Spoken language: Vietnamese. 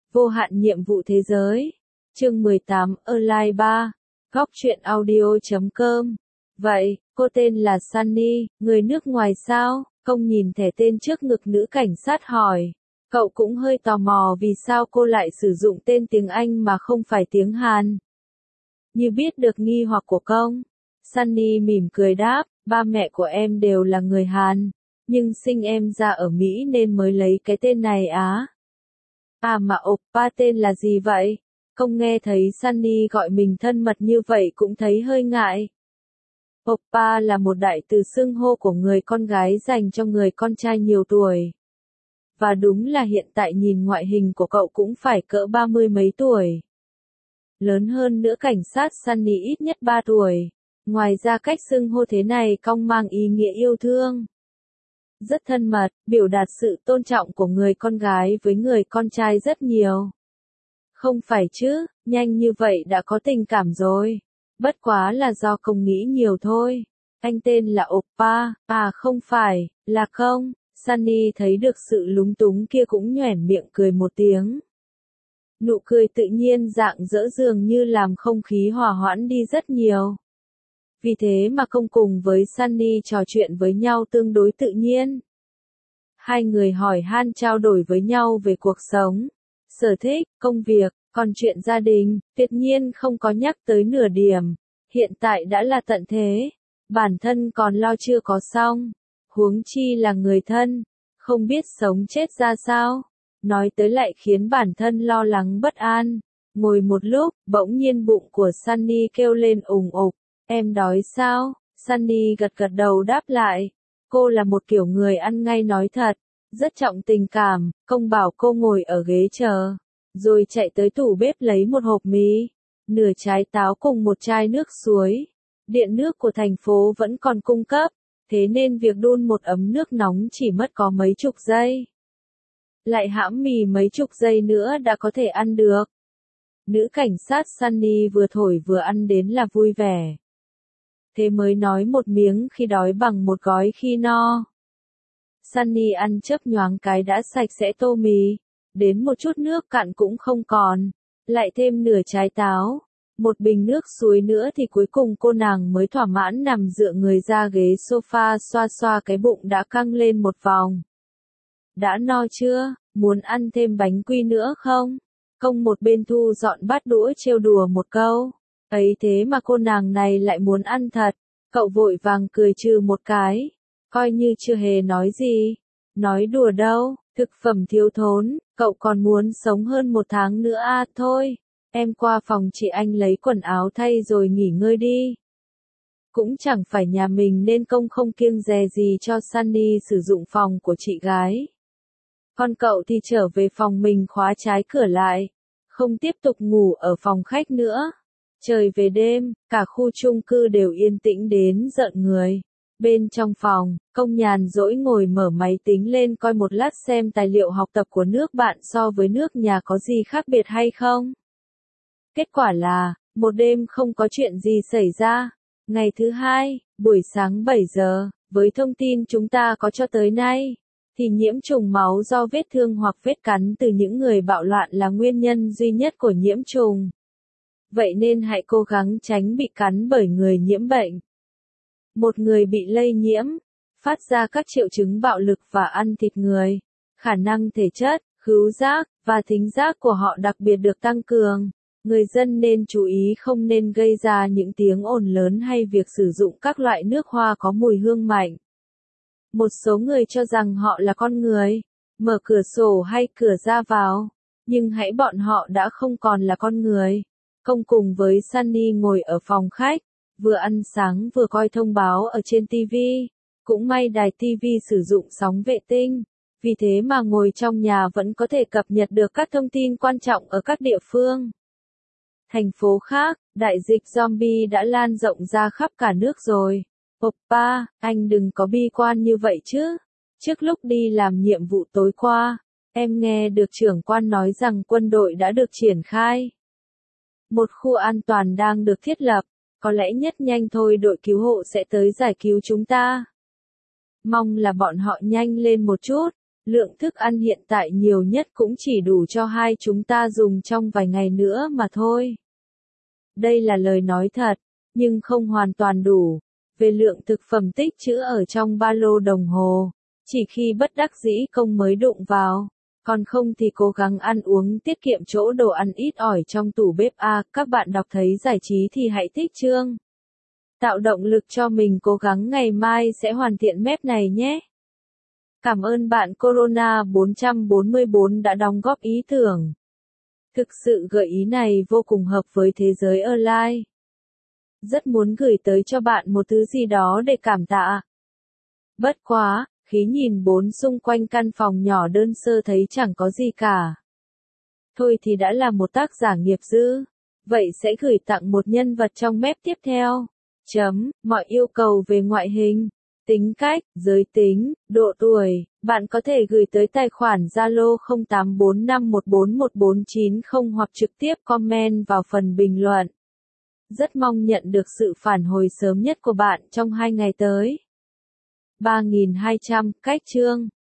Vô hạn nhiệm vụ thế giới. Chương 18, Align 3. Góc truyện audio.com. Vậy, cô tên là Sunny, người nước ngoài sao? Công nhìn thẻ tên trước ngực nữ cảnh sát hỏi. Cậu cũng hơi tò mò vì sao cô lại sử dụng tên tiếng Anh mà không phải tiếng Hàn. Như biết được nghi hoặc của công, Sunny mỉm cười đáp, ba mẹ của em đều là người Hàn, nhưng sinh em ra ở Mỹ nên mới lấy cái tên này á. À mà oppa tên là gì vậy? Công nghe thấy Sunny gọi mình thân mật như vậy cũng thấy hơi ngại. Oppa là một đại từ xưng hô của người con gái dành cho người con trai nhiều tuổi. Và đúng là hiện tại nhìn ngoại hình của cậu cũng phải cỡ 30 mấy tuổi. Lớn hơn nữa cảnh sát Sunny ít nhất 3 tuổi. Ngoài ra cách xưng hô thế này cong mang ý nghĩa yêu thương. Rất thân mật, biểu đạt sự tôn trọng của người con gái với người con trai rất nhiều. Không phải chứ, nhanh như vậy đã có tình cảm rồi. Bất quá là do công nghĩ nhiều thôi. Anh tên là Oppa, à không phải, là không. Sunny thấy được sự lúng túng kia cũng nhoẻn miệng cười một tiếng. Nụ cười tự nhiên rạng rỡ dường như làm không khí hòa hoãn đi rất nhiều. Vì thế mà công cùng với Sunny trò chuyện với nhau tương đối tự nhiên. Hai người hỏi han trao đổi với nhau về cuộc sống, sở thích, công việc, còn chuyện gia đình, tuyệt nhiên không có nhắc tới nửa điểm. Hiện tại đã là tận thế, bản thân còn lo chưa có xong, huống chi là người thân, không biết sống chết ra sao. Nói tới lại khiến bản thân lo lắng bất an. Ngồi một lúc, bỗng nhiên bụng của Sunny kêu lên ùng ục. Em đói sao? Sunny gật gật đầu đáp lại. Cô là một kiểu người ăn ngay nói thật, rất trọng tình cảm. Công bảo cô ngồi ở ghế chờ, rồi chạy tới tủ bếp lấy một hộp mì, nửa trái táo cùng một chai nước suối. Điện nước của thành phố vẫn còn cung cấp, thế nên việc đun một ấm nước nóng chỉ mất có mấy chục giây. Lại hãm mì mấy chục giây nữa đã có thể ăn được. Nữ cảnh sát Sunny vừa thổi vừa ăn đến là vui vẻ. Thế mới nói một miếng khi đói bằng một gói khi no. Sunny ăn chớp nhoáng cái đã sạch sẽ tô mì, đến một chút nước cạn cũng không còn, lại thêm nửa trái táo, một bình nước suối nữa thì cuối cùng cô nàng mới thỏa mãn nằm dựa người ra ghế sofa xoa xoa cái bụng đã căng lên một vòng. Đã no chưa, muốn ăn thêm bánh quy nữa không? Công một bên thu dọn bát đũa trêu đùa một câu. Ấy thế mà cô nàng này lại muốn ăn thật. Cậu vội vàng cười trừ một cái, coi như chưa hề nói gì. Nói đùa đâu, thực phẩm thiếu thốn, cậu còn muốn sống hơn 1 tháng nữa à? Thôi, em qua phòng chị anh lấy quần áo thay rồi nghỉ ngơi đi. Cũng chẳng phải nhà mình nên công không kiêng dè gì cho Sunny sử dụng phòng của chị gái. Còn cậu thì trở về phòng mình khóa trái cửa lại, không tiếp tục ngủ ở phòng khách nữa. Trời về đêm, cả khu chung cư đều yên tĩnh đến rợn người. Bên trong phòng, công nhàn rỗi ngồi mở máy tính lên coi một lát xem tài liệu học tập của nước bạn so với nước nhà có gì khác biệt hay không. Kết quả là, một đêm không có chuyện gì xảy ra. Ngày thứ hai, buổi sáng 7 giờ, với thông tin chúng ta có cho tới nay, thì nhiễm trùng máu do vết thương hoặc vết cắn từ những người bạo loạn là nguyên nhân duy nhất của nhiễm trùng. Vậy nên hãy cố gắng tránh bị cắn bởi người nhiễm bệnh. Một người bị lây nhiễm, phát ra các triệu chứng bạo lực và ăn thịt người, khả năng thể chất, khứu giác, và thính giác của họ đặc biệt được tăng cường. Người dân nên chú ý không nên gây ra những tiếng ồn lớn hay việc sử dụng các loại nước hoa có mùi hương mạnh. Một số người cho rằng họ là con người, mở cửa sổ hay cửa ra vào, nhưng hãy bọn họ đã không còn là con người. Công cùng với Sunny ngồi ở phòng khách, vừa ăn sáng vừa coi thông báo ở trên TV. Cũng may đài TV sử dụng sóng vệ tinh, vì thế mà ngồi trong nhà vẫn có thể cập nhật được các thông tin quan trọng ở các địa phương. Thành phố khác, đại dịch zombie đã lan rộng ra khắp cả nước rồi. Oppa, anh đừng có bi quan như vậy chứ. Trước lúc đi làm nhiệm vụ tối qua, em nghe được trưởng quan nói rằng quân đội đã được triển khai. Một khu an toàn đang được thiết lập, có lẽ nhất nhanh thôi đội cứu hộ sẽ tới giải cứu chúng ta. Mong là bọn họ nhanh lên một chút, Lượng thức ăn hiện tại nhiều nhất cũng chỉ đủ cho hai chúng ta dùng trong vài ngày nữa mà thôi. Đây là lời nói thật, nhưng không hoàn toàn đủ. Về lượng thực phẩm tích trữ ở trong ba lô đồng hồ, chỉ khi bất đắc dĩ công mới đụng vào. Còn không thì cố gắng ăn uống tiết kiệm chỗ đồ ăn ít ỏi trong tủ bếp a. Các bạn đọc thấy giải trí thì hãy tích chương. Tạo động lực cho mình cố gắng ngày mai sẽ hoàn thiện mép này nhé. Cảm ơn bạn Corona 444 đã đóng góp ý tưởng. Thực sự gợi ý này vô cùng hợp với thế giới online. Rất muốn gửi tới cho bạn một thứ gì đó để cảm tạ. Bất quá, khi nhìn bốn xung quanh căn phòng nhỏ đơn sơ thấy chẳng có gì cả. Thôi thì đã là một tác giả nghiệp dư. Vậy sẽ gửi tặng một nhân vật trong mép tiếp theo. Mọi yêu cầu về ngoại hình, tính cách, giới tính, độ tuổi, bạn có thể gửi tới tài khoản Zalo 0845141490 hoặc trực tiếp comment vào phần bình luận. Rất mong nhận được sự phản hồi sớm nhất của bạn trong 2 ngày tới. 3200 cách chương